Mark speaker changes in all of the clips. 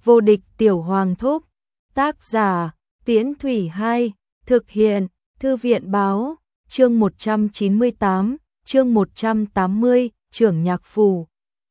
Speaker 1: Vô địch tiểu hoàng thúc. Tác giả, Tiễn Thủy 2, thực hiện, Thư viện báo, chương 198, chương 180, trưởng nhạc phủ.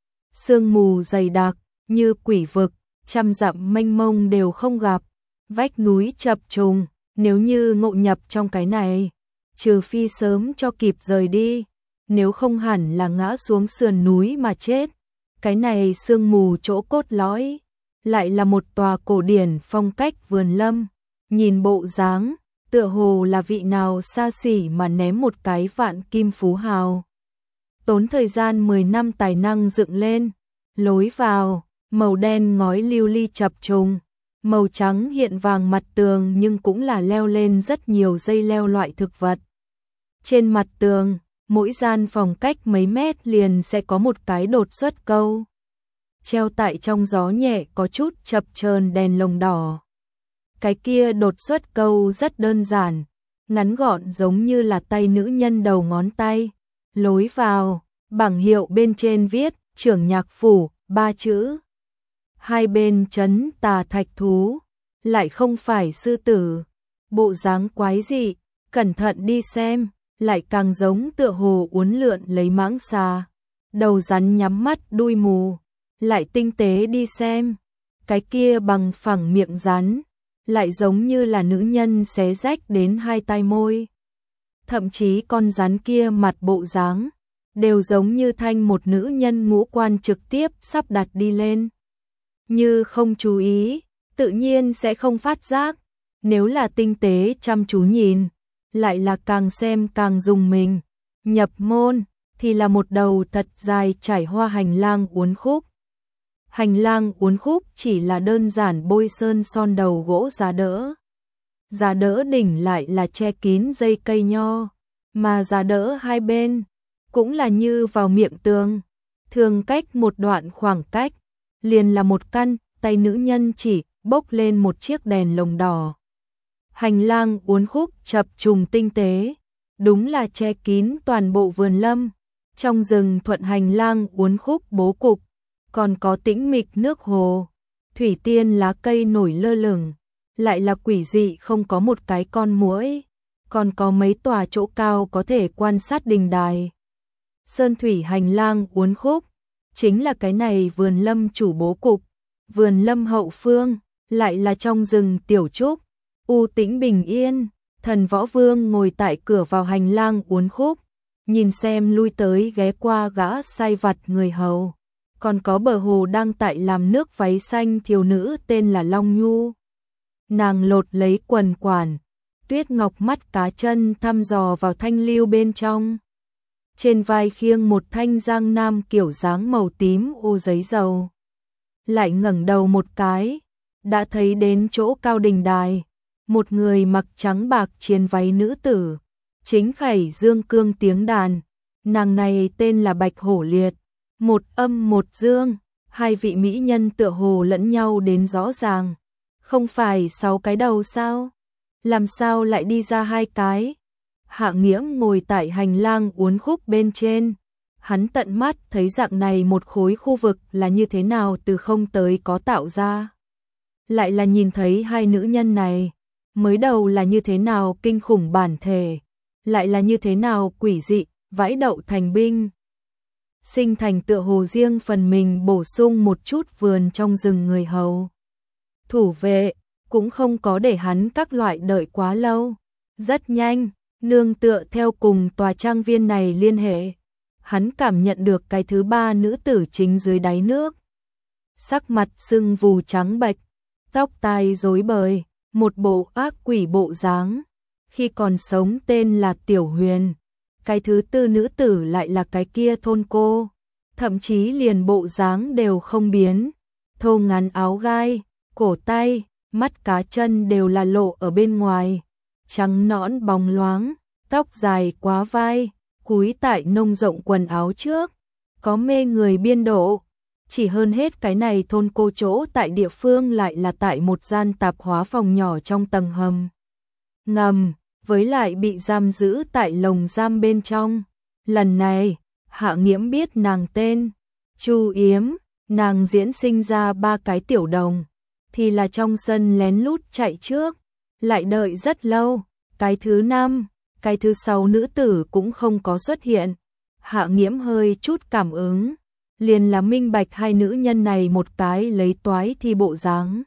Speaker 1: Sương mù dày đặc, như quỷ vực, trăm dặm mênh mông đều không gặp, vách núi chập trùng, nếu như ngộ nhập trong cái này, trừ phi sớm cho kịp rời đi, nếu không hẳn là ngã xuống sườn núi mà chết. Cái này sương mù chỗ cốt lõi, lại là một tòa cổ điển phong cách vườn lâm, nhìn bộ dáng, tựa hồ là vị nào xa xỉ mà ném một cái vạn kim phú hào. Tốn thời gian 10 năm tài năng dựng lên, lối vào, màu đen ngói lưu ly chập trùng, màu trắng hiện vàng mặt tường nhưng cũng là leo lên rất nhiều dây leo loại thực vật. Trên mặt tường, mỗi gian phòng cách mấy mét liền sẽ có một cái đột xuất câu. Treo tại trong gió nhẹ có chút chập chờn đèn lồng đỏ. Cái kia đột xuất câu rất đơn giản, ngắn gọn giống như là tay nữ nhân đầu ngón tay. Lối vào, bảng hiệu bên trên viết trưởng nhạc phủ, 3 chữ. Hai bên trấn tà thạch thú, lại không phải sư tử. Bộ dáng quái dị, cẩn thận đi xem, lại càng giống tựa hồ uốn lượn lấy mãng xà. Đầu rắn nhắm mắt đuôi mù, lại tinh tế đi xem. Cái kia bằng phẳng miệng rắn, lại giống như là nữ nhân xé rách đến hai tai môi. Thậm chí con rắn kia mặt bộ dáng, đều giống như thanh một nữ nhân ngũ quan trực tiếp sắp đặt đi lên. Như không chú ý, tự nhiên sẽ không phát giác. Nếu là tinh tế chăm chú nhìn, lại là càng xem càng rùng mình. Nhập môn, thì là một đầu thật dài trải hoa hành lang uốn khúc. Hành lang uốn khúc chỉ là đơn giản bôi sơn son đầu gỗ giá đỡ. Giá đỡ đỉnh lại là che kín dây cây nho, mà giá đỡ hai bên cũng là như vào miệng tường, thường cách một đoạn khoảng cách, liền là một căn, tay nữ nhân chỉ bốc lên một chiếc đèn lồng đỏ. Hành lang uốn khúc chập trùng tinh tế, đúng là che kín toàn bộ vườn lâm. Trong rừng thuận hành lang uốn khúc bố cục, còn có tĩnh mịch nước hồ, thủy tiên lá cây nổi lơ lửng, lại là quỷ dị không có một cái con muỗi, còn có mấy tòa chỗ cao có thể quan sát đình đài. Sơn thủy hành lang uốn khúc, chính là cái này vườn lâm chủ bố cục. Vườn lâm hậu phương, lại là trong rừng tiểu trúc, u tĩnh bình yên. Thần Võ Vương ngồi tại cửa vào hành lang uốn khúc, nhìn xem lui tới ghé qua gã sai vặt người hầu. Còn có bờ hồ đang tại làm nước váy xanh thiếu nữ tên là Long Nhu. Nàng lột lấy quần quản, tuyết ngọc mắt cá chân thăm dò vào thanh lưu bên trong. Trên vai khiêng một thanh giang nam kiểu dáng màu tím ô giấy dầu. Lại ngẩng đầu một cái, đã thấy đến chỗ cao đình đài, một người mặc trắng bạc chiến váy nữ tử, chính khải dương cương tiếng đàn. Nàng này tên là Bạch Hổ Liệt, một âm một dương, hai vị mỹ nhân tựa hồ lẫn nhau đến rõ ràng. Không phải 6 cái đầu sao? Làm sao lại đi ra 2 cái? Hạ Nghiễm ngồi tại hành lang uốn khúc bên trên, hắn tận mắt thấy dạng này một khối khu vực là như thế nào từ không tới có tạo ra. Lại là nhìn thấy hai nữ nhân này, mới đầu là như thế nào kinh khủng bản thể, lại là như thế nào quỷ dị, vãi đậu thành binh. Sinh thành tựa hồ riêng phần mình bổ sung một chút vườn trong rừng người hầu. Thủ vệ, cũng không có để hắn các loại đợi quá lâu. Rất nhanh, nương tựa theo cùng tòa trang viên này liên hệ. Hắn cảm nhận được cái thứ 3 nữ tử chính dưới đáy nước. Sắc mặt sưng vù trắng bệch, tóc tai rối bời, một bộ ác quỷ bộ dáng. Khi còn sống tên là Tiểu Huyền. Cái thứ 4 nữ tử lại là cái kia thôn cô, thậm chí liền bộ dáng đều không biến, thô ngắn áo gai, cổ tay, mắt cá chân đều là lộ ở bên ngoài, trắng nõn bóng loáng, tóc dài quá vai, cúi tại nông rộng quần áo trước, có mê người biên độ. Chỉ hơn hết cái này thôn cô chỗ tại địa phương lại là tại một gian tạp hóa phòng nhỏ trong tầng hầm ngầm, với lại bị giam giữ tại lồng giam bên trong. Lần này, Hạ Nghiễm biết nàng tên Chu Yếm, nàng diễn sinh ra 3 cái tiểu đồng, thì là trong sân lén lút chạy trước, lại đợi rất lâu, cái thứ 5, cái thứ 6 nữ tử cũng không có xuất hiện. Hạ Nghiễm hơi chút cảm ứng, liền là minh bạch hai nữ nhân này một cái lấy toái thì bộ dáng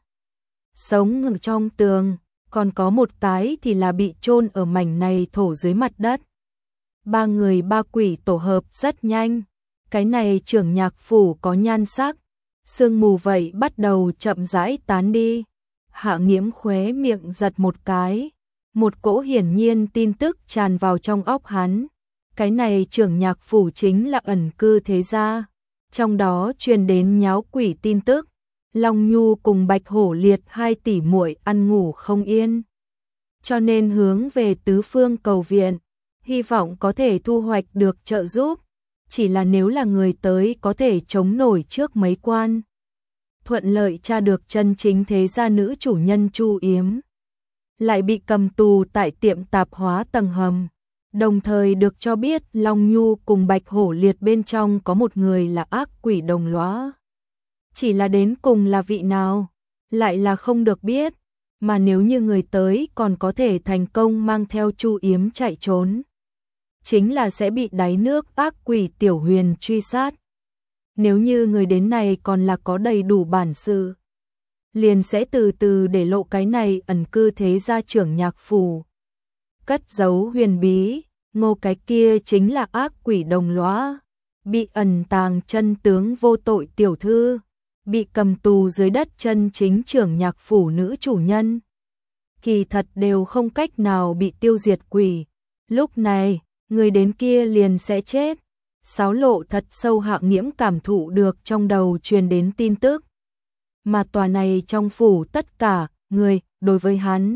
Speaker 1: sống ngừng trong tường, còn có một cái thì là bị chôn ở mảnh này thổ dưới mặt đất. Ba người ba quỷ tổ hợp rất nhanh, cái này trưởng nhạc phủ có nhan sắc, sương mù vậy bắt đầu chậm rãi tán đi. Hạ Nghiễm khóe miệng giật một cái, một cỗ hiển nhiên tin tức tràn vào trong óc hắn. Cái này trưởng nhạc phủ chính là ẩn cư thế gia, trong đó truyền đến nháo quỷ tin tức, Long Nhu cùng Bạch Hổ Liệt hai tỷ muội ăn ngủ không yên, cho nên hướng về tứ phương cầu viện, hy vọng có thể thu hoạch được trợ giúp, chỉ là nếu là người tới có thể chống nổi trước mấy quan. Thuận lợi tra được chân chính thế gia nữ chủ nhân Chu Yếm, lại bị cầm tù tại tiệm tạp hóa tầng hầm. Đồng thời được cho biết Long Nhu cùng Bạch Hổ Liệt bên trong có một người là ác quỷ đồng lõa. Chỉ là đến cùng là vị nào, lại là không được biết, mà nếu như người tới còn có thể thành công mang theo Chu Yếm chạy trốn, chính là sẽ bị đáy nước ác quỷ Tiểu Huyền truy sát. Nếu như người đến này còn là có đầy đủ bản sự, liền sẽ từ từ để lộ cái này ẩn cư thế gia trưởng nhạc phủ. Cất giấu huyền bí, Ngô cái kia chính là ác quỷ đồng lõa, bị ẩn tàng chân tướng vô tội tiểu thư, bị cầm tù dưới đất chân chính trưởng nhạc phủ nữ chủ nhân. Kỳ thật đều không cách nào bị tiêu diệt quỷ, lúc này, người đến kia liền sẽ chết. Sáo lộ thật sâu. Hạ Nghiễm cảm thụ được trong đầu truyền đến tin tức, mà tòa này trong phủ tất cả người đối với hắn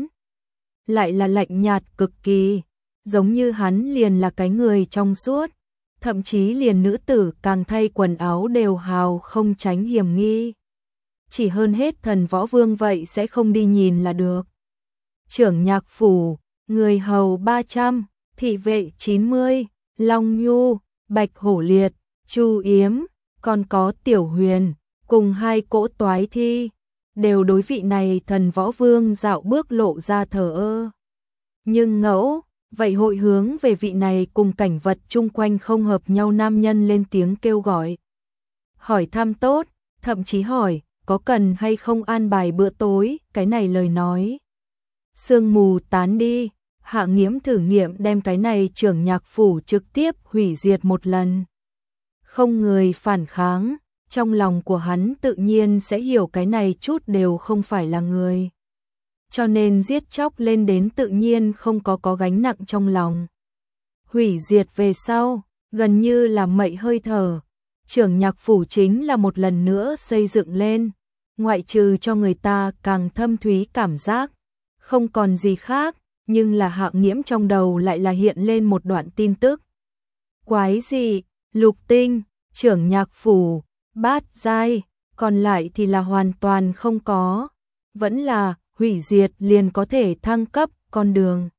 Speaker 1: lại là lạnh nhạt cực kỳ, giống như hắn liền là cái người trong suốt, thậm chí liền nữ tử càng thay quần áo đều hào không tránh hiểm nghi. Chỉ hơn hết Thần Võ Vương vậy sẽ không đi nhìn là được. Trưởng nhạc phủ, người hầu 300, thị vệ 90, Long Nhu, Bạch Hổ Liệt, Chu Yếm, còn có Tiểu Huyền, cùng hai cỗ toái thi, đều đối vị này Thần Võ Vương dạo bước lộ ra thờ ơ. Nhưng ngẫu, vậy hội hướng về vị này cùng cảnh vật chung quanh không hợp nhau nam nhân lên tiếng kêu gọi. Hỏi thăm tốt, thậm chí hỏi, có cần hay không an bài bữa tối, cái này lời nói. Sương mù tán đi, Hạ Nghiễm thử nghiệm đem cái này trưởng nhạc phủ trực tiếp hủy diệt một lần. Không người phản kháng, trong lòng của hắn tự nhiên sẽ hiểu cái này chút đều không phải là người. Cho nên giết chóc lên đến tự nhiên không có gánh nặng trong lòng. Hủy diệt về sau, gần như là mậy hơi thở. Trưởng nhạc phủ chính là một lần nữa xây dựng lên, ngoại trừ cho người ta càng thâm thúy cảm giác, không còn gì khác, nhưng là Hạ Nghiễm trong đầu lại là hiện lên một đoạn tin tức. Quái gì, lục tinh, trưởng nhạc phủ, bát giai, còn lại thì là hoàn toàn không có, vẫn là hủy diệt liền có thể thăng cấp con đường.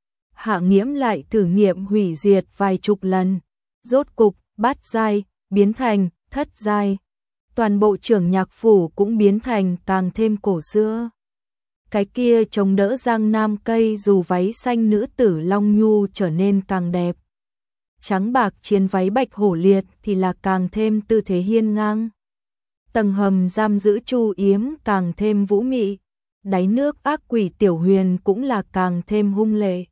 Speaker 1: Hạ Nghiễm lại thử nghiệm hủy diệt vài chục lần, rốt cục bát giai biến thành thất giai, toàn bộ trưởng nhạc phủ cũng biến thành càng thêm cổ xưa. Cái kia chống đỡ Giang Nam cây dù váy xanh nữ tử Long Nhu trở nên càng đẹp. Trắng bạc chiến váy Bạch Hổ Liệt thì là càng thêm tư thế hiên ngang. Tầng hầm giam giữ Chu Yếm càng thêm vũ mị, đáy nước ác quỷ Tiểu Huyền cũng là càng thêm hung lệ.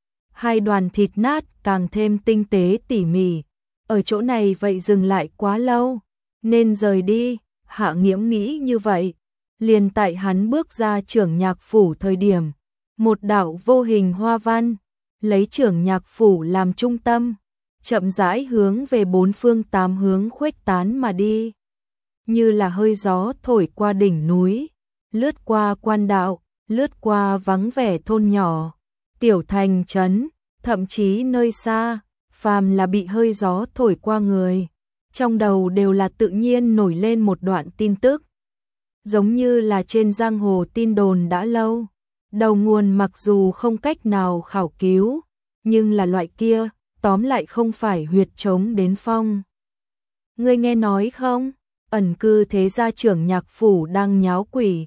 Speaker 1: Hai đoàn thịt nát càng thêm tinh tế tỉ mỉ. Ở chỗ này vậy dừng lại quá lâu, nên rời đi. Hạ Nghiễm nghĩ như vậy. Liền tại hắn bước ra trưởng nhạc phủ thời điểm, một đạo vô hình hoa văn, lấy trưởng nhạc phủ làm trung tâm, chậm rãi hướng về bốn phương tám hướng khuếch tán mà đi. Như là hơi gió thổi qua đỉnh núi, lướt qua quan đạo, lướt qua vắng vẻ thôn nhỏ, tiểu thành trấn, thậm chí nơi xa, phàm là bị hơi gió thổi qua người, trong đầu đều là tự nhiên nổi lên một đoạn tin tức. Giống như là trên giang hồ tin đồn đã lâu, đầu nguồn mặc dù không cách nào khảo cứu, nhưng là loại kia, tóm lại không phải huyệt trống đến phong. Ngươi nghe nói không? Ẩn cư thế gia trưởng nhạc phủ đang nháo quỷ.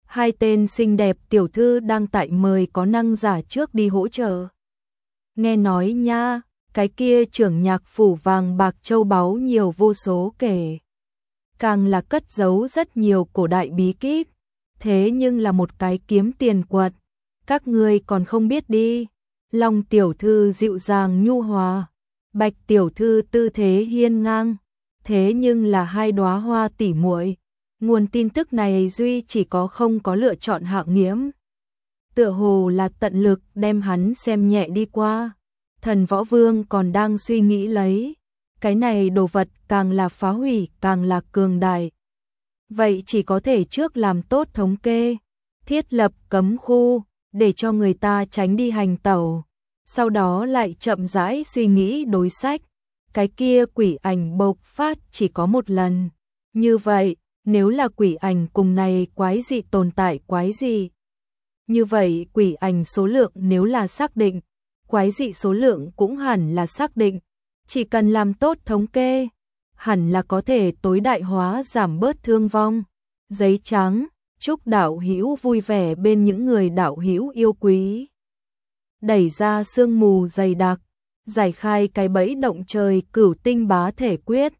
Speaker 1: Hai tên xinh đẹp tiểu thư đang tại mời có năng giả trước đi hỗ trợ. Nghe nói nha, cái kia trưởng nhạc phủ vàng bạc châu báu nhiều vô số kể. Càng là cất giấu rất nhiều cổ đại bí kíp, thế nhưng là một cái kiếm tiền quật. Các ngươi còn không biết đi. Long tiểu thư dịu dàng nhu hòa, Bạch tiểu thư tư thế hiên ngang, thế nhưng là hai đóa hoa tỉ muội. Nguồn tin tức này duy chỉ có không có lựa chọn Hạng Nghiễm. Tựa hồ là tận lực đem hắn xem nhẹ đi qua. Thần Võ Vương còn đang suy nghĩ lấy, cái này đồ vật càng là phá hủy càng là cường đại. Vậy chỉ có thể trước làm tốt thống kê, thiết lập cấm khu, để cho người ta tránh đi hành tẩu. Sau đó lại chậm rãi suy nghĩ đối sách. Cái kia quỷ ảnh bộc phát chỉ có một lần. Như vậy, nếu là quỷ ảnh cùng này quái dị tồn tại quái dị. Như vậy quỷ ảnh số lượng nếu là xác định, quái dị số lượng cũng hẳn là xác định. Chỉ cần làm tốt thống kê, hẳn là có thể tối đại hóa giảm bớt thương vong. Giấy trắng, chúc đạo hữu vui vẻ bên những người đạo hữu yêu quý. Đẩy ra sương mù dày đặc, giải khai cái bẫy động trời cửu tinh bá thể quyết.